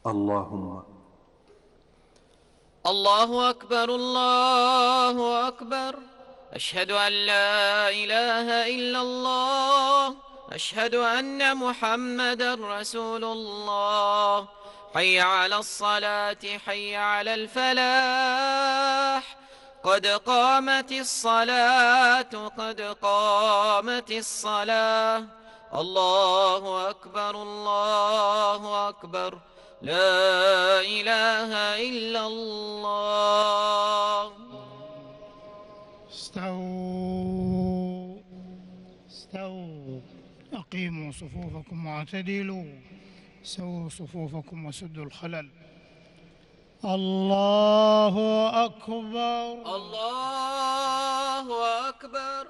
اللهم. الله أكبر الله أكبر. أشهد أن لا إله إلا الله. أشهد أن محمدا رسول الله. حي على الصلاة حي على الفلاح. قد قامت الصلاة قد قامت الصلاة. الله أكبر الله أكبر. لا إله إلا الله. استووا استووا. أقيموا صفوفكم واعتدلوا. سووا صفوفكم وسدوا الخلل. الله أكبر. الله أكبر.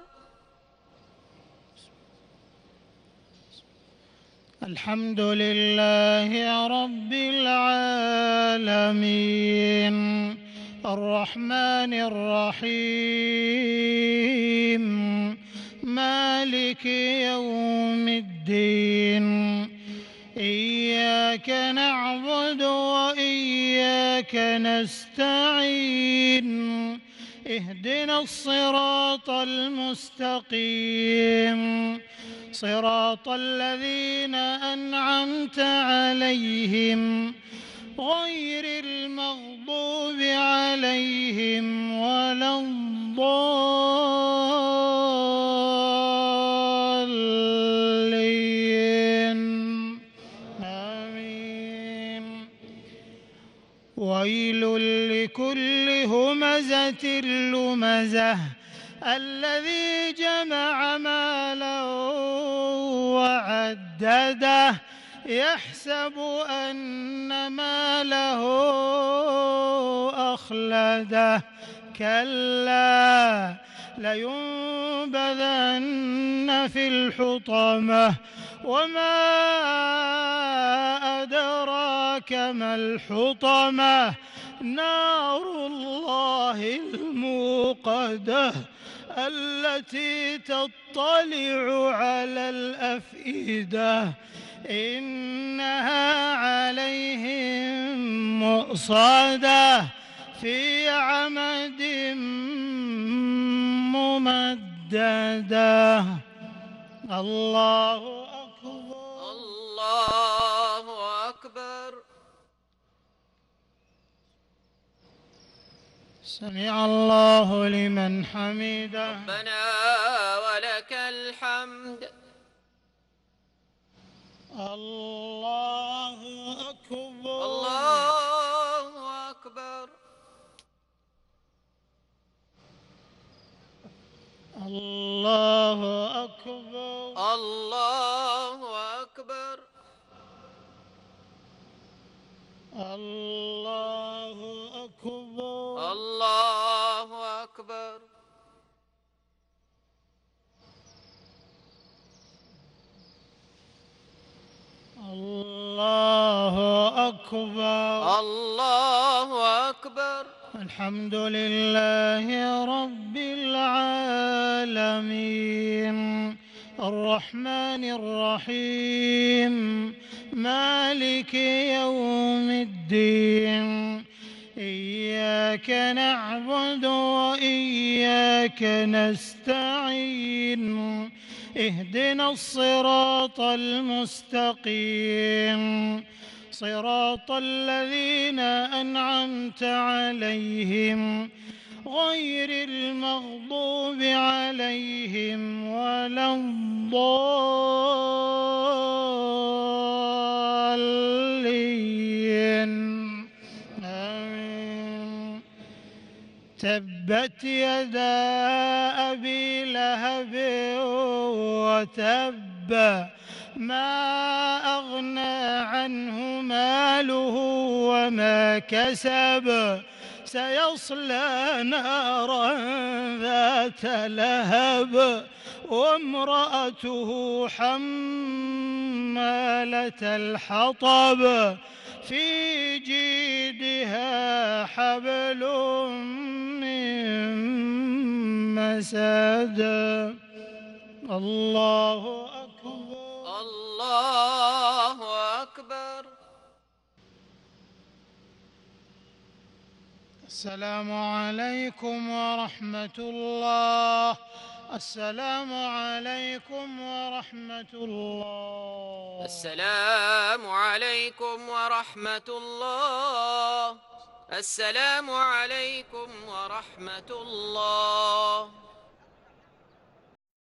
الحمد لله رب العالمين الرحمن الرحيم مالك يوم الدين إياك نعبد وإياك نستعين اهدنا الصراط المستقيم صراط الذين أنعمت عليهم غير المغضوب عليهم ولا الضالين آمين. ويل لكل همزة لمزة الذي جمع مالا وعدده يحسب أن ماله أخلده كلا لينبذن في الحطمة وما أدراك ما الحطمة نار الله الموقدة التي تطلع على الأفئدة إنها عليهم مؤصدة في عمد ممددة. الله أكبر. الله أكبر. سمع الله لمن حمده. ربنا ولك الحمد. الله أكبر. الله أكبر. الله أكبر. الله أكبر. الله أكبر. الله أكبر. الله أكبر. الله أكبر. الحمد لله رب العالمين الرحمن الرحيم مالك يوم الدين إياك نعبد وإياك نستعين اهدنا الصراط المستقيم صراط الذين أنعمت عليهم غير المغضوب عليهم ولا الضالين آمين. تبت يدا أبي لهب وتب ما أغنى عنه ماله وما كسب سيصلى نارا ذات لهب وامرأته حمالة الحطب في جيدها حبل من مسد. الله أكبر. الله أكبر. السلام عليكم ورحمة الله. السلام عليكم ورحمة الله. السلام عليكم ورحمة الله. السلام عليكم ورحمة الله.